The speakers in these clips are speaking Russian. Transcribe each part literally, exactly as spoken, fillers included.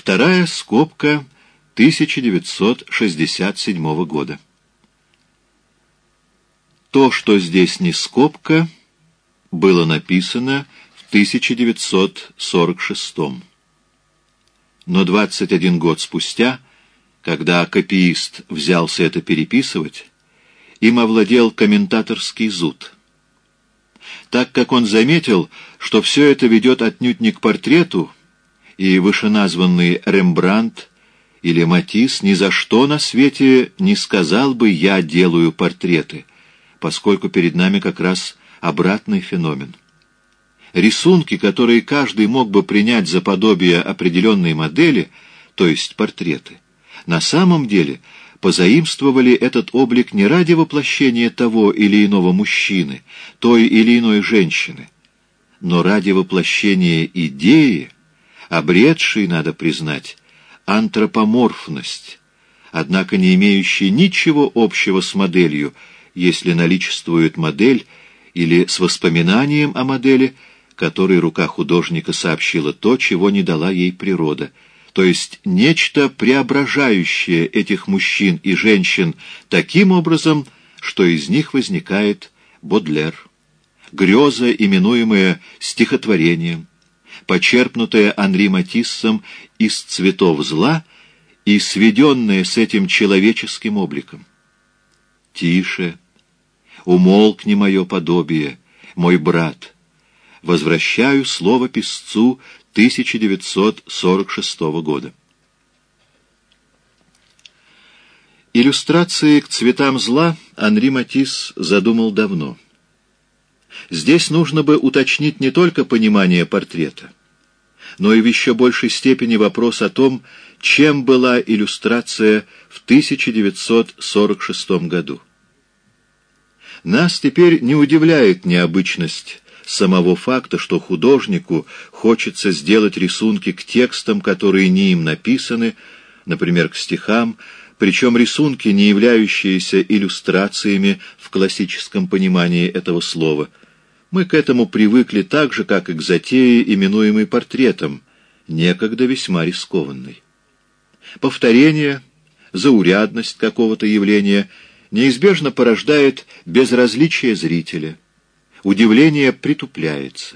Вторая скобка тысяча девятьсот шестьдесят седьмого года. То, что здесь не скобка, было написано в тысяча девятьсот сорок шестом. Но двадцать один год спустя, когда копиист взялся это переписывать, им овладел комментаторский зуд. Так как он заметил, что все это ведет отнюдь не к портрету, и вышеназванный Рембрандт или Матисс ни за что на свете не сказал бы «я делаю портреты», поскольку перед нами как раз обратный феномен. Рисунки, которые каждый мог бы принять за подобие определенной модели, то есть портреты, на самом деле позаимствовали этот облик не ради воплощения того или иного мужчины, той или иной женщины, но ради воплощения идеи, обретшей, надо признать, антропоморфность, однако не имеющей ничего общего с моделью, если наличествует модель, или с воспоминанием о модели, которой рука художника сообщила то, чего не дала ей природа, то есть нечто преображающее этих мужчин и женщин таким образом, что из них возникает Бодлер, греза, именуемая стихотворением, почерпнутая Анри Матиссом из цветов зла и сведенная с этим человеческим обликом. «Тише, умолкни мое подобие, мой брат, возвращаю слово писцу тысяча девятьсот сорок шестого года». Иллюстрации к цветам зла Анри Матисс задумал давно. Здесь нужно бы уточнить не только понимание портрета, но и в еще большей степени вопрос о том, чем была иллюстрация в тысяча девятьсот сорок шестом году. Нас теперь не удивляет необычность самого факта, что художнику хочется сделать рисунки к текстам, которые не им написаны, например, к стихам, причем рисунки, не являющиеся иллюстрациями в классическом понимании этого слова. Мы к этому привыкли так же, как и к затее, именуемой портретом, некогда весьма рискованной. Повторение, заурядность какого-то явления неизбежно порождает безразличие зрителя. Удивление притупляется.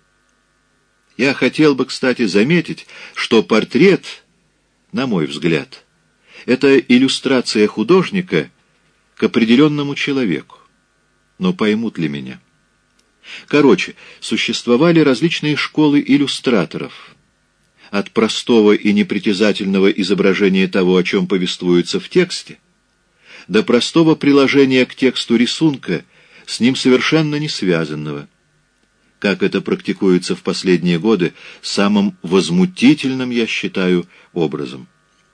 Я хотел бы, кстати, заметить, что портрет, на мой взгляд, это иллюстрация художника к определенному человеку. Но поймут ли меня? Короче, существовали различные школы иллюстраторов. От простого и непритязательного изображения того, о чем повествуется в тексте, до простого приложения к тексту рисунка, с ним совершенно не связанного, как это практикуется в последние годы самым возмутительным, я считаю, образом.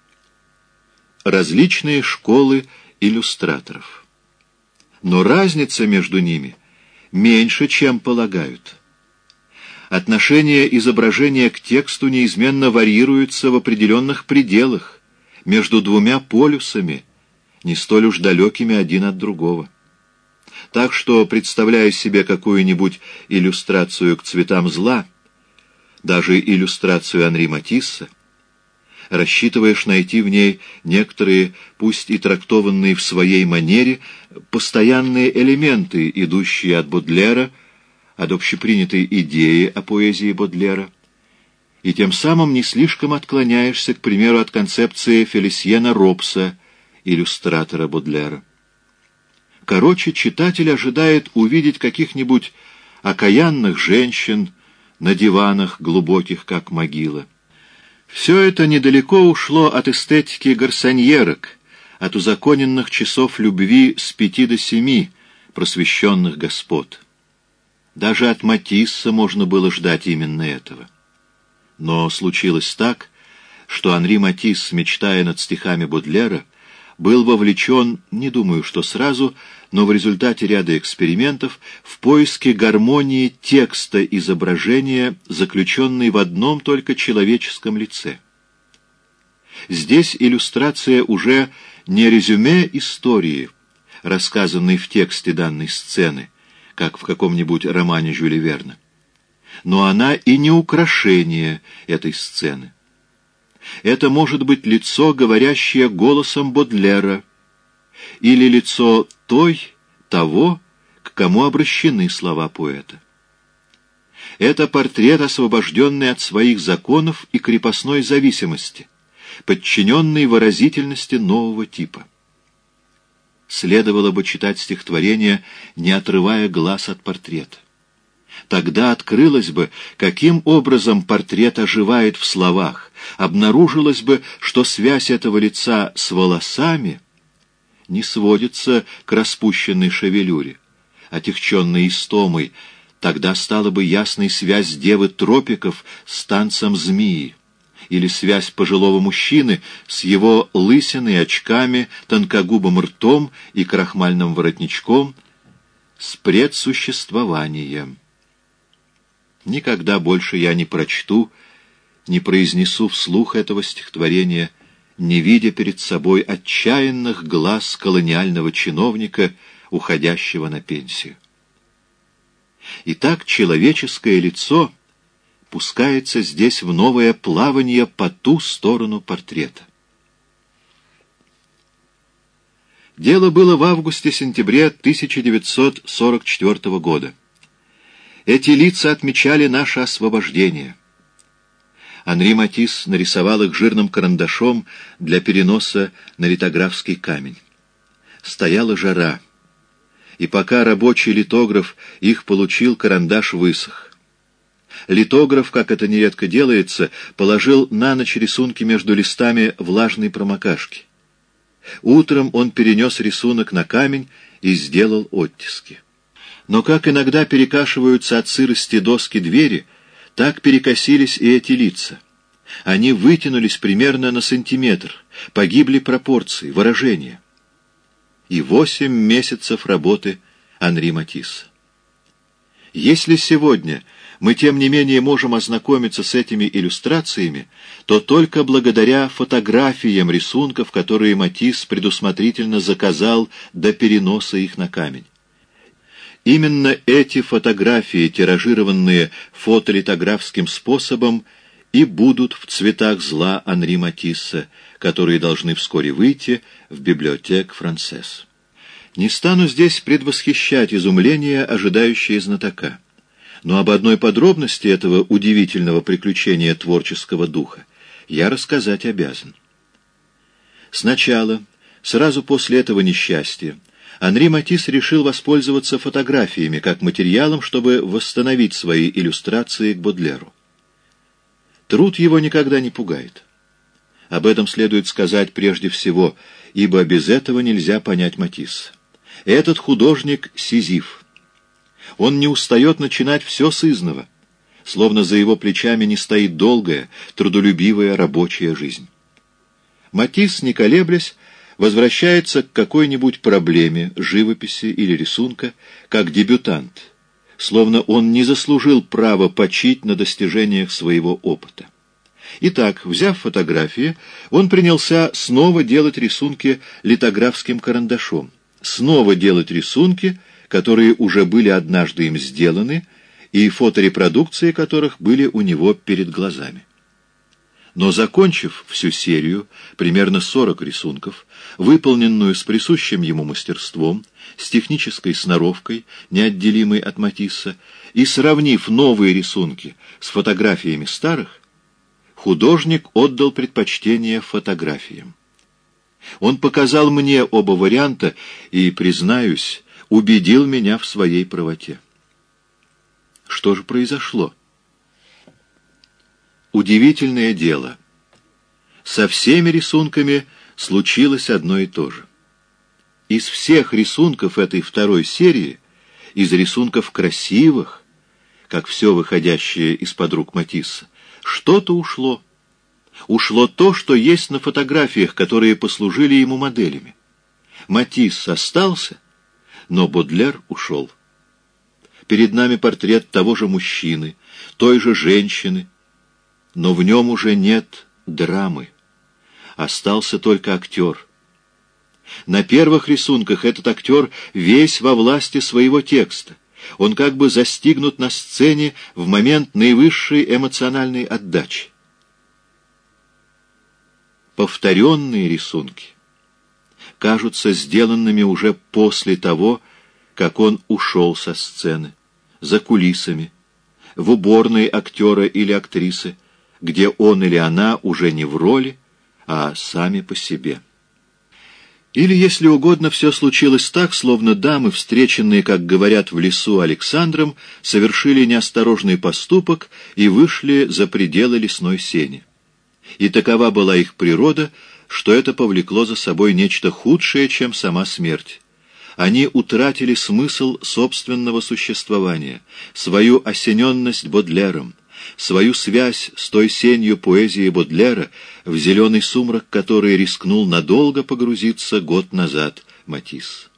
Различные школы иллюстраторов. Но разница между ними меньше, чем полагают. Отношение изображения к тексту неизменно варьируется в определенных пределах, между двумя полюсами, не столь уж далекими один от другого. Так что, представляя себе какую-нибудь иллюстрацию к цветам зла, даже иллюстрацию Анри Матисса, рассчитываешь найти в ней некоторые, пусть и трактованные в своей манере, постоянные элементы, идущие от Бодлера, от общепринятой идеи о поэзии Бодлера, и тем самым не слишком отклоняешься, к примеру, от концепции Фелисьена Робса, иллюстратора Бодлера. Короче, читатель ожидает увидеть каких-нибудь окаянных женщин на диванах, глубоких, как могила. Все это недалеко ушло от эстетики гарсоньерок, от узаконенных часов любви с пяти до семи, просвещенных господ. Даже от Матисса можно было ждать именно этого. Но случилось так, что Анри Матисс, мечтая над стихами Бодлера, был вовлечен, не думаю, что сразу, но в результате ряда экспериментов, в поиске гармонии текста изображения, заключенной в одном только человеческом лице. Здесь иллюстрация уже не резюме истории, рассказанной в тексте данной сцены, как в каком-нибудь романе Жюля Верна, но она и не украшение этой сцены. Это может быть лицо, говорящее голосом Бодлера, или лицо той, того, к кому обращены слова поэта. Это портрет, освобожденный от своих законов и крепостной зависимости, подчиненный выразительности нового типа. Следовало бы читать стихотворение, не отрывая глаз от портрета. Тогда открылось бы, каким образом портрет оживает в словах, обнаружилось бы, что связь этого лица с волосами не сводится к распущенной шевелюре, отягченной истомой. Тогда стала бы ясной связь девы тропиков с танцем змеи, или связь пожилого мужчины с его лысиной, очками, тонкогубым ртом и крахмальным воротничком, с предсуществованием. Никогда больше я не прочту, не произнесу вслух этого стихотворения, не видя перед собой отчаянных глаз колониального чиновника, уходящего на пенсию. Итак, человеческое лицо пускается здесь в новое плавание по ту сторону портрета. Дело было в августе-сентябре тысяча девятьсот сорок четвёртого года. Эти лица отмечали наше освобождение. Анри Матисс нарисовал их жирным карандашом для переноса на литографский камень. Стояла жара, и пока рабочий литограф их получил, карандаш высох. Литограф, как это нередко делается, положил на ночь рисунки между листами влажной промокашки. Утром он перенес рисунок на камень и сделал оттиски. Но как иногда перекашиваются от сырости доски двери, так перекосились и эти лица. Они вытянулись примерно на сантиметр, погибли пропорции, выражения. И восемь месяцев работы Анри Матисса. Если сегодня мы, тем не менее, можем ознакомиться с этими иллюстрациями, то только благодаря фотографиям рисунков, которые Матисс предусмотрительно заказал до переноса их на камень. Именно эти фотографии, тиражированные фотолитографским способом, и будут в цветах зла Анри Матисса, которые должны вскоре выйти в библиотек Франсес. Не стану здесь предвосхищать изумление, ожидающее знатока, но об одной подробности этого удивительного приключения творческого духа я рассказать обязан. Сначала, сразу после этого несчастья, Анри Матисс решил воспользоваться фотографиями как материалом, чтобы восстановить свои иллюстрации к Бодлеру. Труд его никогда не пугает. Об этом следует сказать прежде всего, ибо без этого нельзя понять Матисса. Этот художник — Сизиф. Он не устает начинать все с изного, словно за его плечами не стоит долгая, трудолюбивая рабочая жизнь. Матисс, не колеблясь, возвращается к какой-нибудь проблеме, живописи или рисунка, как дебютант, словно он не заслужил права почить на достижениях своего опыта. Итак, взяв фотографии, он принялся снова делать рисунки литографским карандашом, снова делать рисунки, которые уже были однажды им сделаны, и фоторепродукции которых были у него перед глазами. Но, закончив всю серию, примерно сорок рисунков, выполненную с присущим ему мастерством, с технической сноровкой, неотделимой от Матисса, и сравнив новые рисунки с фотографиями старых, художник отдал предпочтение фотографиям. Он показал мне оба варианта и, признаюсь, убедил меня в своей правоте. Что же произошло? Удивительное дело. Со всеми рисунками случилось одно и то же. Из всех рисунков этой второй серии, из рисунков красивых, как все выходящее из-под рук Матисса, что-то ушло. Ушло то, что есть на фотографиях, которые послужили ему моделями. Матисс остался, но Бодлер ушел. Перед нами портрет того же мужчины, той же женщины, но в нем уже нет драмы. Остался только актер. На первых рисунках этот актер весь во власти своего текста. Он как бы застигнут на сцене в момент наивысшей эмоциональной отдачи. повторенные рисунки кажутся сделанными уже после того, как он ушел со сцены, за кулисами, в уборной актера или актрисы, где он или она уже не в роли, а сами по себе. Или, если угодно, все случилось так, словно дамы, встреченные, как говорят, в лесу Александром, совершили неосторожный поступок и вышли за пределы лесной сени. И такова была их природа, что это повлекло за собой нечто худшее, чем сама смерть. Они утратили смысл собственного существования, свою осененность Бодлером, свою связь с той сенью поэзии Бодлера, в зеленый сумрак которой рискнул надолго погрузиться год назад Матисс.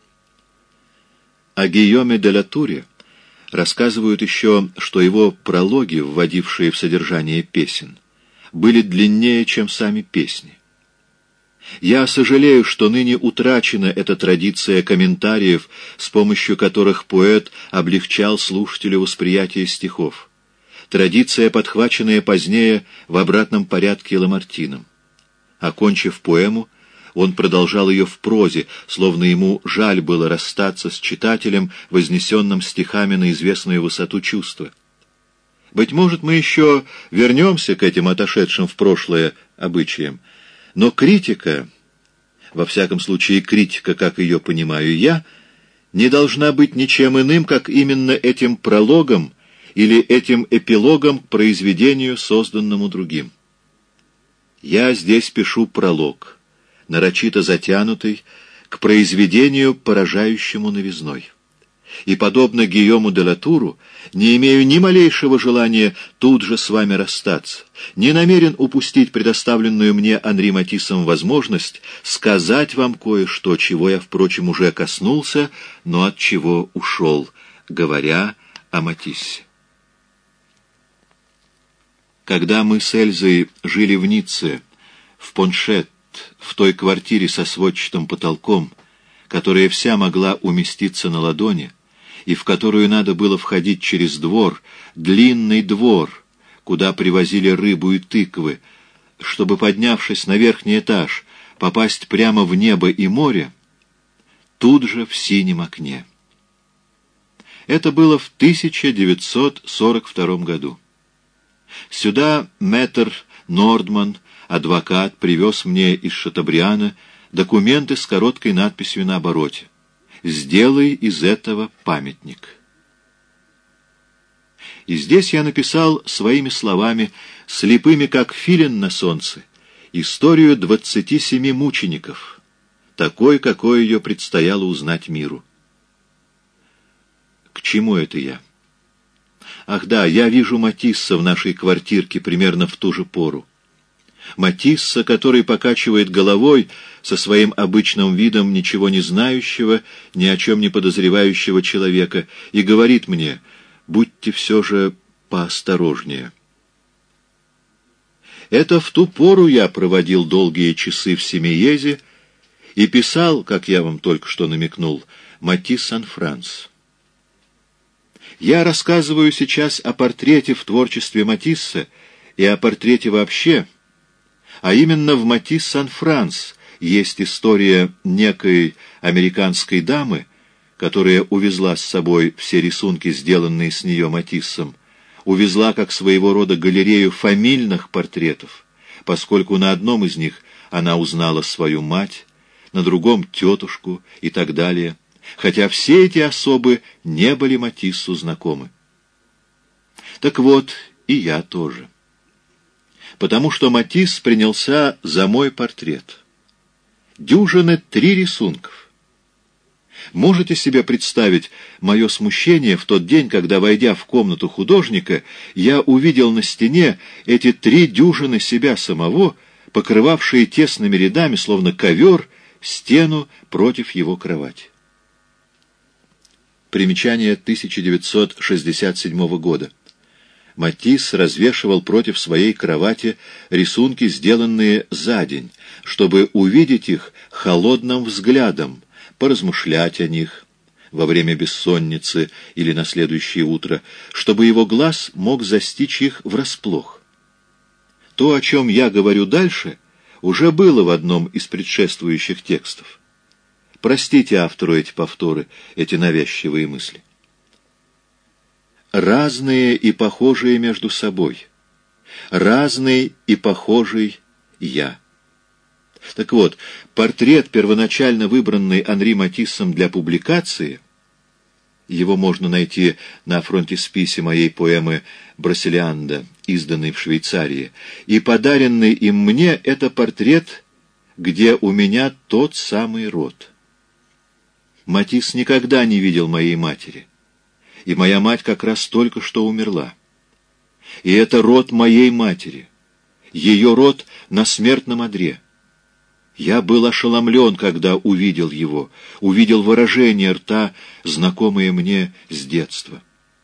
О Гийоме де ла Туре рассказывают еще, что его прологи, вводившие в содержание песен, были длиннее, чем сами песни. Я сожалею, что ныне утрачена эта традиция комментариев, с помощью которых поэт облегчал слушателю восприятие стихов. Традиция, подхваченная позднее в обратном порядке Ламартином. Окончив поэму, он продолжал ее в прозе, словно ему жаль было расстаться с читателем, вознесенным стихами на известную высоту чувства. Быть может, мы еще вернемся к этим отошедшим в прошлое обычаям, но критика, во всяком случае критика, как ее понимаю я, не должна быть ничем иным, как именно этим прологом или этим эпилогом к произведению, созданному другим. Я здесь пишу пролог, нарочито затянутый, к произведению, поражающему новизной. И, подобно Гийому де ла Туру, не имею ни малейшего желания тут же с вами расстаться, не намерен упустить предоставленную мне Анри Матиссом возможность сказать вам кое-что, чего я, впрочем, уже коснулся, но от чего ушел, говоря о Матиссе. Когда мы с Эльзой жили в Ницце, в Поншет, в той квартире со сводчатым потолком, которая вся могла уместиться на ладони, и в которую надо было входить через двор, длинный двор, куда привозили рыбу и тыквы, чтобы, поднявшись на верхний этаж, попасть прямо в небо и море, тут же в синем окне. Это было в тысяча девятьсот сорок втором году. Сюда мэтр Нордман, адвокат, привез мне из Шатобриана документы с короткой надписью на обороте: «Сделай из этого памятник». И здесь я написал своими словами, слепыми как филин на солнце, историю двадцати семи мучеников, такой, какой ее предстояло узнать миру. К чему это я? Ах да, я вижу Матисса в нашей квартирке примерно в ту же пору. Матисса, который покачивает головой со своим обычным видом ничего не знающего, ни о чем не подозревающего человека, и говорит мне: «Будьте все же поосторожнее». Это в ту пору я проводил долгие часы в Семиезе и писал, как я вам только что намекнул, «Матисс ан Франс». Я рассказываю сейчас о портрете в творчестве Матисса и о портрете вообще, а именно в «Матисс ан Франс» есть история некой американской дамы, которая увезла с собой все рисунки, сделанные с нее Матиссом, увезла как своего рода галерею фамильных портретов, поскольку на одном из них она узнала свою мать, на другом — тетушку и так далее, хотя все эти особы не были Матиссу знакомы. Так вот, и я тоже. Потому что Матисс принялся за мой портрет. Дюжины три рисунков. Можете себе представить мое смущение в тот день, когда, войдя в комнату художника, я увидел на стене эти три дюжины себя самого, покрывавшие тесными рядами, словно ковер, стену против его кровати. Примечание тысяча девятьсот шестьдесят седьмого года. Матисс развешивал против своей кровати рисунки, сделанные за день, чтобы увидеть их холодным взглядом, поразмышлять о них во время бессонницы или на следующее утро, чтобы его глаз мог застичь их врасплох. То, о чем я говорю дальше, уже было в одном из предшествующих текстов. Простите автору эти повторы, эти навязчивые мысли. Разные и похожие между собой. Разный и похожий я. Так вот, портрет, первоначально выбранный Анри Матиссом для публикации, его можно найти на фронтисписе моей поэмы «Брасилианда», изданной в Швейцарии, и подаренный им мне — это портрет, где у меня тот самый род. Матисс никогда не видел моей матери, и моя мать как раз только что умерла. И это род моей матери, ее род на смертном одре. Я был ошеломлен, когда увидел его, увидел выражение рта, знакомое мне с детства.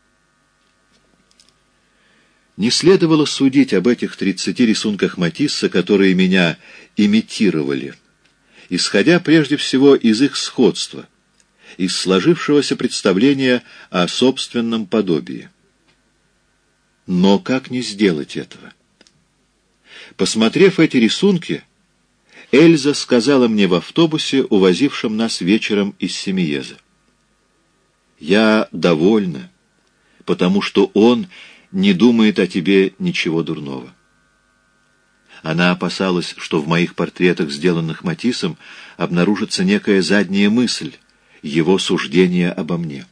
Не следовало судить об этих тридцати рисунках Матисса, которые меня имитировали, исходя прежде всего из их сходства, из сложившегося представления о собственном подобии. Но как не сделать этого? Посмотрев эти рисунки, Эльза сказала мне в автобусе, увозившем нас вечером из Семиеза: «Я довольна, потому что он не думает о тебе ничего дурного». Она опасалась, что в моих портретах, сделанных Матиссом, обнаружится некая задняя мысль, его суждение обо мне.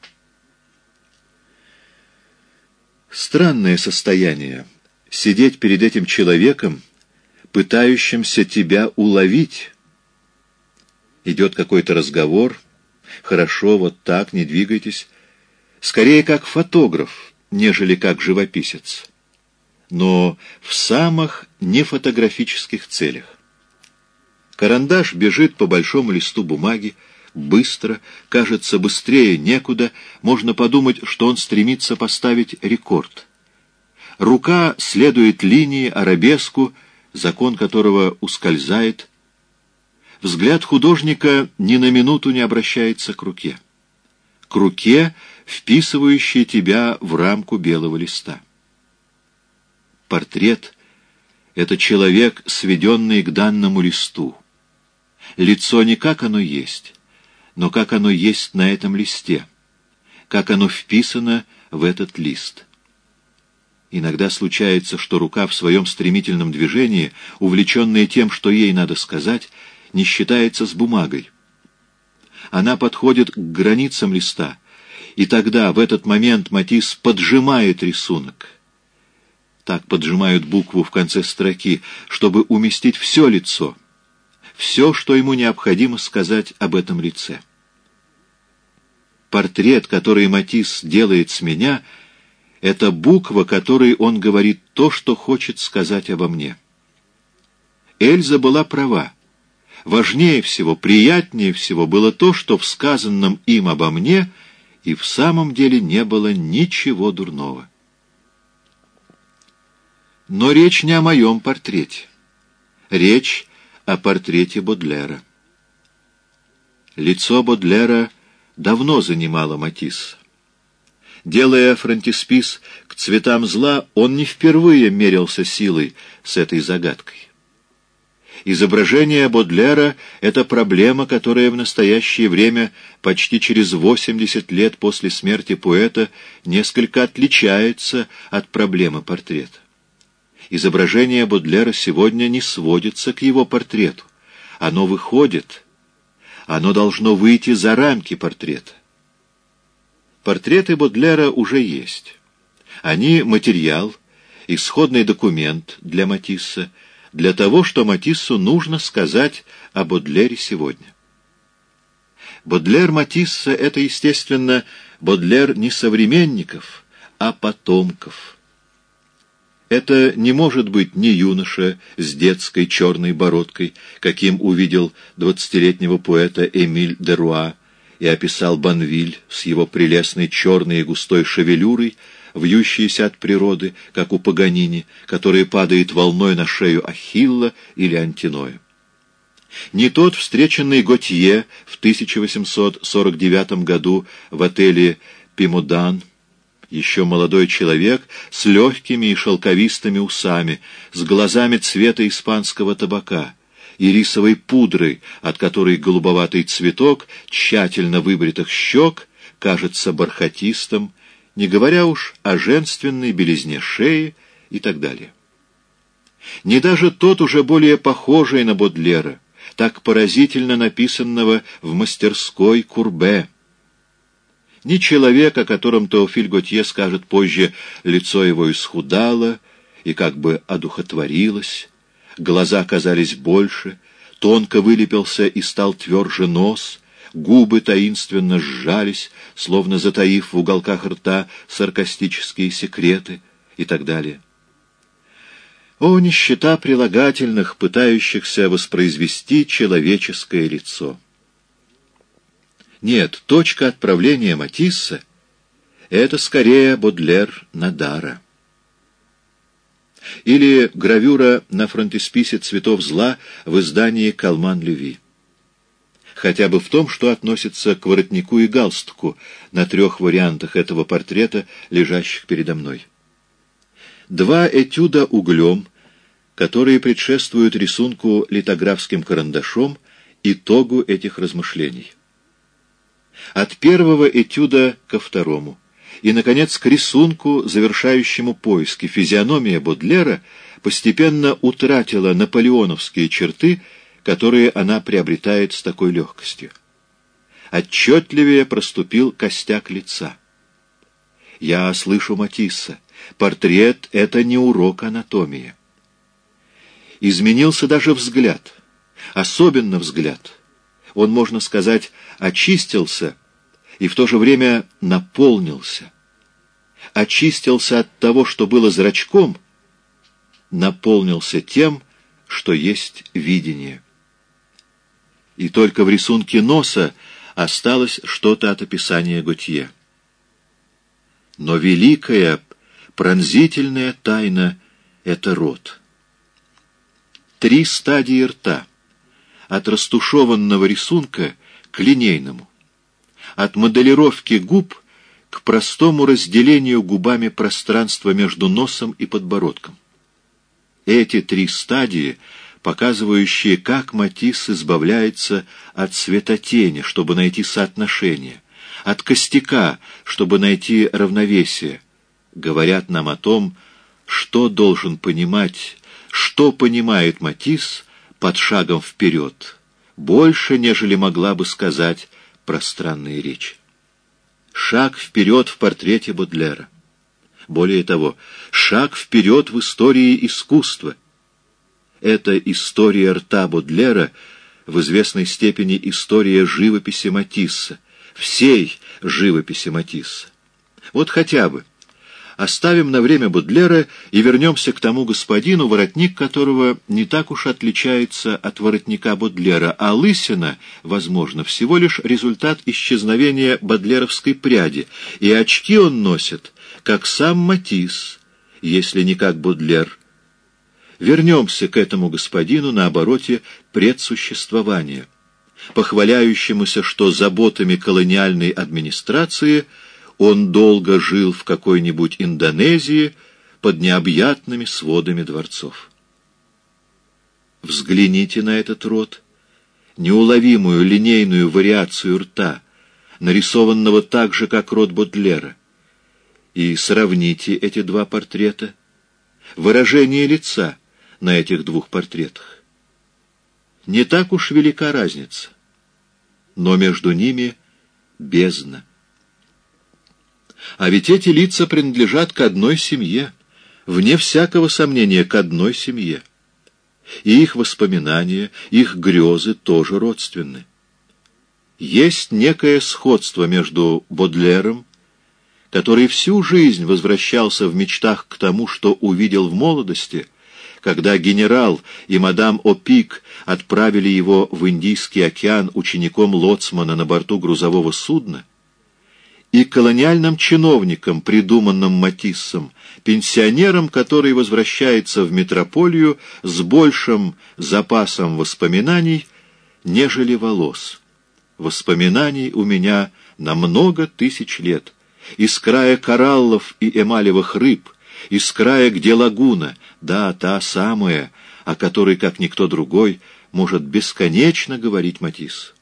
Странное состояние — сидеть перед этим человеком, пытающимся тебя уловить. Идет какой-то разговор. Хорошо, вот так, не двигайтесь. Скорее как фотограф, нежели как живописец. Но в самых нефотографических целях. Карандаш бежит по большому листу бумаги, быстро, кажется, быстрее некуда, можно подумать, что он стремится поставить рекорд. Рука следует линии, арабеску, закон которого ускользает. Взгляд художника ни на минуту не обращается к руке. К руке, вписывающей тебя в рамку белого листа. Портрет — это человек, сведенный к данному листу. Лицо не как оно есть, но как оно есть на этом листе, как оно вписано в этот лист. Иногда случается, что рука в своем стремительном движении, увлеченная тем, что ей надо сказать, не считается с бумагой. Она подходит к границам листа, и тогда, в этот момент, Матисс поджимает рисунок. Так поджимают букву в конце строки, чтобы уместить все лицо, все, что ему необходимо сказать об этом лице. Портрет, который Матисс делает с меня, — это буква, которой он говорит то, что хочет сказать обо мне. Эльза была права. Важнее всего, приятнее всего было то, что в сказанном им обо мне и в самом деле не было ничего дурного. Но речь не о моем портрете. Речь о портрете Бодлера. Лицо Бодлера давно занимало Матисса. Делая фронтиспис к цветам зла, он не впервые мерился силой с этой загадкой. Изображение Бодлера — это проблема, которая в настоящее время, почти через восемьдесят лет после смерти поэта, несколько отличается от проблемы портрета. Изображение Бодлера сегодня не сводится к его портрету. Оно выходит, оно должно выйти за рамки портрета. Портреты Бодлера уже есть. Они — материал, исходный документ для Матисса, для того, что Матиссу нужно сказать о Бодлере сегодня. Бодлер Матисса — это, естественно, Бодлер не современников, а потомков. Это не может быть ни юноша с детской черной бородкой, каким увидел двадцатилетнего поэта Эмиль де Руа и описал Банвиль с его прелестной черной и густой шевелюрой, вьющейся от природы, как у Паганини, которая падает волной на шею Ахилла или Антиноя. Не тот, встреченный Готье в тысяча восемьсот сорок девятом году в отеле «Пимодан», еще молодой человек с легкими и шелковистыми усами, с глазами цвета испанского табака, ирисовой пудрой, от которой голубоватый цветок тщательно выбритых щек кажется бархатистым, не говоря уж о женственной белизне шеи и так далее. Не даже тот, уже более похожий на Бодлера, так поразительно написанного в мастерской Курбе, ни человек, о котором Теофиль Готье скажет позже, лицо его исхудало и как бы одухотворилось, глаза казались больше, тонко вылепился и стал тверже нос, губы таинственно сжались, словно затаив в уголках рта саркастические секреты и так далее. О, нищета прилагательных, пытающихся воспроизвести человеческое лицо! Нет, точка отправления Матисса — это скорее Бодлер Надара. Или гравюра на фронтисписе «Цветов зла» в издании «Калман-Леви». Хотя бы в том, что относится к воротнику и галстуку на трех вариантах этого портрета, лежащих передо мной. Два этюда углем, которые предшествуют рисунку литографским карандашом, итогу этих размышлений. От первого этюда ко второму. И, наконец, к рисунку, завершающему поиски. Физиономия Бодлера постепенно утратила наполеоновские черты, которые она приобретает с такой легкостью. Отчетливее проступил костяк лица. Я слышу Матисса. Портрет — это не урок анатомии. Изменился даже взгляд. Особенно взгляд. Он, можно сказать, очистился и в то же время наполнился. Очистился от того, что было зрачком, наполнился тем, что есть видение. И только в рисунке носа осталось что-то от описания Готье. Но великая, пронзительная тайна — это рот. Три стадии рта. От растушеванного рисунка к линейному. От моделировки губ к простому разделению губами пространства между носом и подбородком. Эти три стадии, показывающие, как Матисс избавляется от светотени, чтобы найти соотношение, от костяка, чтобы найти равновесие, говорят нам о том, что должен понимать, что понимает Матисс под шагом вперед, больше, нежели могла бы сказать пространная речь. Шаг вперед в портрете Бодлера. Более того, шаг вперед в истории искусства. Это история рта Бодлера, в известной степени история живописи Матисса, всей живописи Матисса. Вот хотя бы оставим на время Бодлера и вернемся к тому господину, воротник которого не так уж отличается от воротника Бодлера, а лысина, возможно, всего лишь результат исчезновения бодлеровской пряди, и очки он носит, как сам Матисс, если не как Бодлер. Вернемся к этому господину на обороте предсуществования, похваляющемуся, что заботами колониальной администрации он долго жил в какой-нибудь Индонезии под необъятными сводами дворцов. Взгляните на этот рот, неуловимую линейную вариацию рта, нарисованного так же, как рот Бодлера, и сравните эти два портрета, выражение лица на этих двух портретах. Не так уж велика разница, но между ними бездна. А ведь эти лица принадлежат к одной семье, вне всякого сомнения, к одной семье. И их воспоминания, их грезы тоже родственны. Есть некое сходство между Бодлером, который всю жизнь возвращался в мечтах к тому, что увидел в молодости, когда генерал и мадам Опик отправили его в Индийский океан учеником лоцмана на борту грузового судна, и колониальным чиновником, придуманным Матиссом, пенсионером, который возвращается в метрополию с большим запасом воспоминаний, нежели волос. Воспоминаний у меня на много тысяч лет, из края кораллов и эмалевых рыб, из края, где лагуна, да, та самая, о которой, как никто другой, может бесконечно говорить Матисс.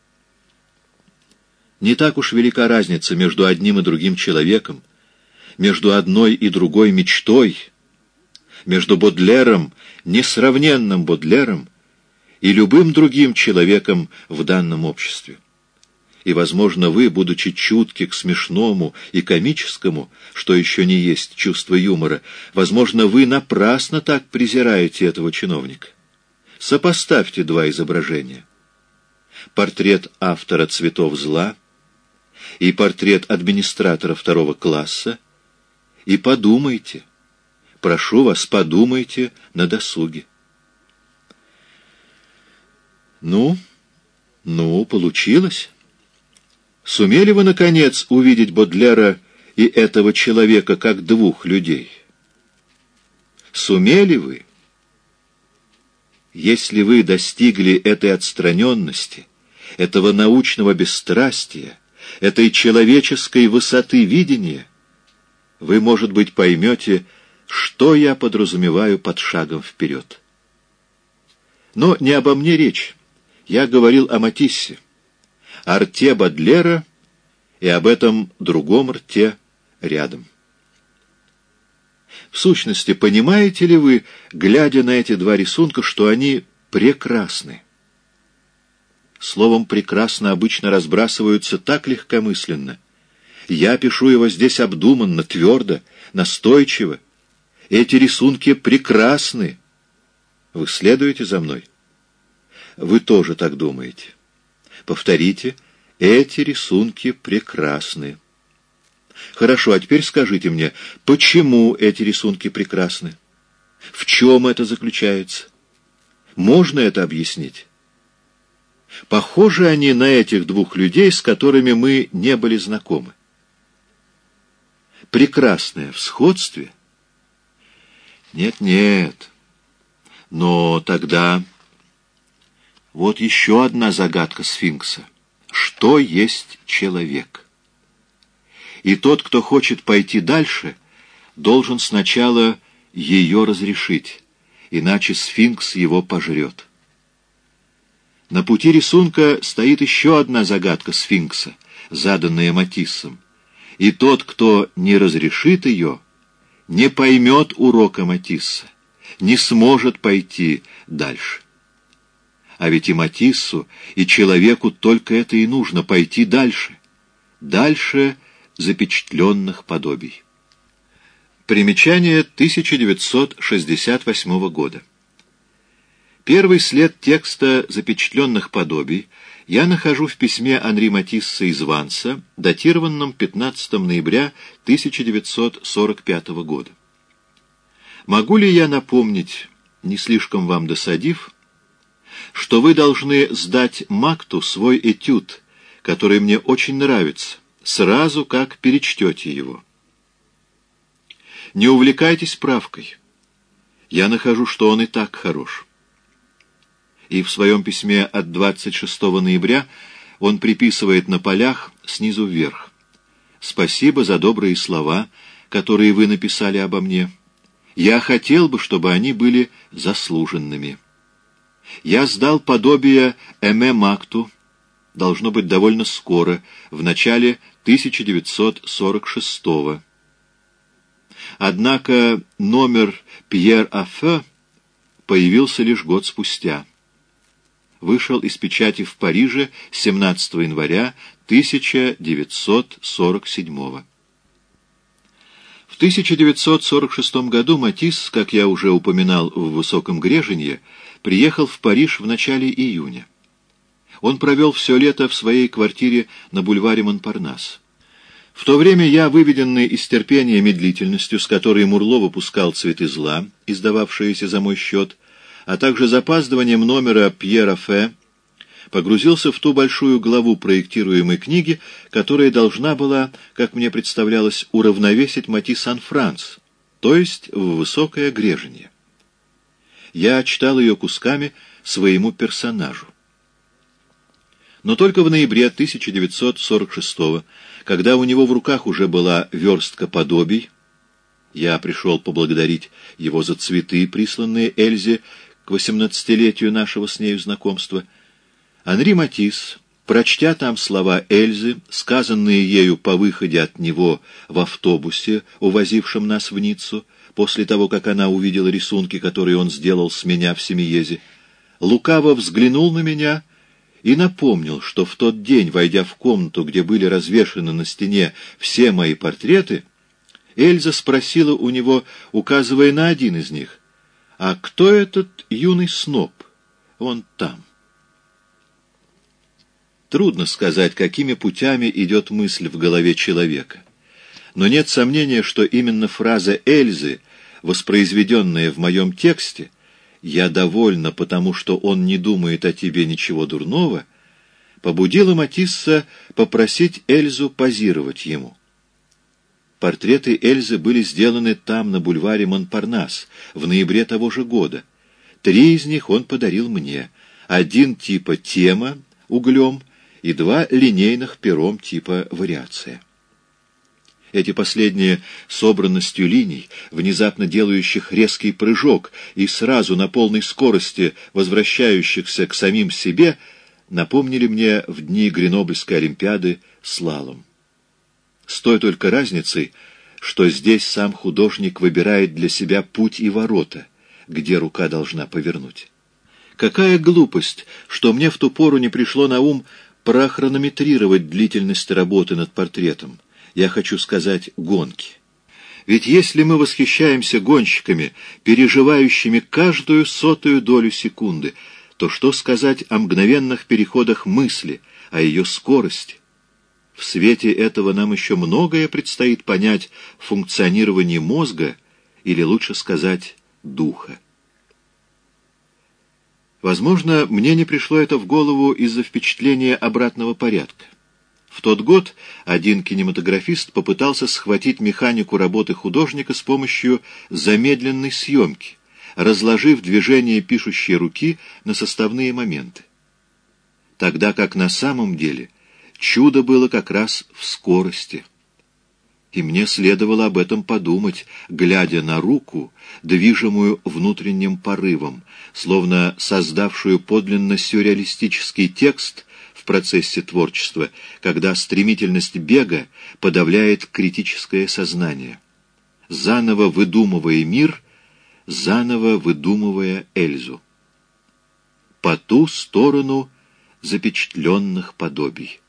Не так уж велика разница между одним и другим человеком, между одной и другой мечтой, между Бодлером, несравненным Бодлером, и любым другим человеком в данном обществе. И, возможно, вы, будучи чутки к смешному и комическому, что еще не есть чувство юмора, возможно, вы напрасно так презираете этого чиновника. Сопоставьте два изображения. Портрет автора «Цветов зла» и портрет администратора второго класса, и подумайте, прошу вас, подумайте на досуге. Ну, ну, получилось. Сумели вы, наконец, увидеть Бодлера и этого человека как двух людей? Сумели вы? Если вы достигли этой отстраненности, этого научного бесстрастия, этой человеческой высоты видения, вы, может быть, поймете, что я подразумеваю под шагом вперед. Но не обо мне речь. Я говорил о Матиссе, о рте Бодлера и об этом другом рте рядом. В сущности, понимаете ли вы, глядя на эти два рисунка, что они прекрасны? Словом «прекрасно» обычно разбрасываются так легкомысленно. Я пишу его здесь обдуманно, твердо, настойчиво. Эти рисунки прекрасны. Вы следуете за мной? Вы тоже так думаете. Повторите, эти рисунки прекрасны. Хорошо, а теперь скажите мне, почему эти рисунки прекрасны? В чем это заключается? Можно это объяснить? Похожи они на этих двух людей, с которыми мы не были знакомы. Прекрасное в сходстве? Нет-нет. Но тогда... Вот еще одна загадка сфинкса. Что есть человек? И тот, кто хочет пойти дальше, должен сначала ее разрешить, иначе сфинкс его пожрет. На пути рисунка стоит еще одна загадка сфинкса, заданная Матиссом. И тот, кто не разрешит ее, не поймет урока Матисса, не сможет пойти дальше. А ведь и Матиссу, и человеку только это и нужно — пойти дальше, дальше запечатленных подобий. Примечание тысяча девятьсот шестьдесят восьмого года. Первый след текста запечатленных подобий я нахожу в письме Анри Матисса из Ванса, датированном пятнадцатого ноября тысяча девятьсот сорок пятого года. Могу ли я напомнить, не слишком вам досадив, что вы должны сдать Макту свой этюд, который мне очень нравится, сразу как перечтете его. Не увлекайтесь правкой. Я нахожу, что он и так хорош. И в своем письме от двадцать шестого ноября он приписывает на полях снизу вверх: «Спасибо за добрые слова, которые вы написали обо мне. Я хотел бы, чтобы они были заслуженными. Я сдал подобие Эме Макту, должно быть, довольно скоро, в начале тысяча девятьсот сорок шестого. Однако номер Пьер Афе появился лишь год спустя. Вышел из печати в Париже семнадцатого января тысяча девятьсот сорок седьмого. В тысяча девятьсот сорок шестом году Матисс, как я уже упоминал в «Высоком Греженье», приехал в Париж в начале июня. Он провел все лето в своей квартире на бульваре Монпарнас. В то время я, выведенный из терпения медлительностью, с которой Мурло выпускал «Цветы зла», издававшиеся за мой счет, а также запаздыванием номера Пьера Фе, погрузился в ту большую главу проектируемой книги, которая должна была, как мне представлялось, уравновесить Матисс Сан-Франс, то есть в «Высокое Греженье». Я читал ее кусками своему персонажу. Но только в ноябре тысяча девятьсот сорок шестого, когда у него в руках уже была верстка подобий, я пришел поблагодарить его за цветы, присланные Эльзе к восемнадцатилетию нашего с нею знакомства, Анри Матисс, прочтя там слова Эльзы, сказанные ею по выходе от него в автобусе, увозившем нас в Ниццу, после того, как она увидела рисунки, которые он сделал с меня в Семиезе, лукаво взглянул на меня и напомнил, что в тот день, войдя в комнату, где были развешаны на стене все мои портреты, Эльза спросила у него, указывая на один из них: «А кто этот юный сноб? Вон там». Трудно сказать, какими путями идет мысль в голове человека. Но нет сомнения, что именно фраза Эльзы, воспроизведенная в моем тексте «Я довольна, потому что он не думает о тебе ничего дурного», побудила Матисса попросить Эльзу позировать ему. Портреты Эльзы были сделаны там, на бульваре Монпарнас, в ноябре того же года. Три из них он подарил мне. Один типа тема, углем, и два линейных пером типа вариация. Эти последние собранностью линий, внезапно делающих резкий прыжок и сразу на полной скорости возвращающихся к самим себе, напомнили мне в дни Гренобльской олимпиады слалом. С той только разницей, что здесь сам художник выбирает для себя путь и ворота, где рука должна повернуть. Какая глупость, что мне в ту пору не пришло на ум прохронометрировать длительность работы над портретом. Я хочу сказать, гонки. Ведь если мы восхищаемся гонщиками, переживающими каждую сотую долю секунды, то что сказать о мгновенных переходах мысли, о ее скорости? В свете этого нам еще многое предстоит понять в функционировании мозга, или лучше сказать, духа. Возможно, мне не пришло это в голову из-за впечатления обратного порядка. В тот год один кинематографист попытался схватить механику работы художника с помощью замедленной съемки, разложив движение пишущей руки на составные моменты. Тогда как на самом деле чудо было как раз в скорости. И мне следовало об этом подумать, глядя на руку, движимую внутренним порывом, словно создавшую подлинно сюрреалистический текст в процессе творчества, когда стремительность бега подавляет критическое сознание, заново выдумывая мир, заново выдумывая Эльзу. По ту сторону запечатленных подобий.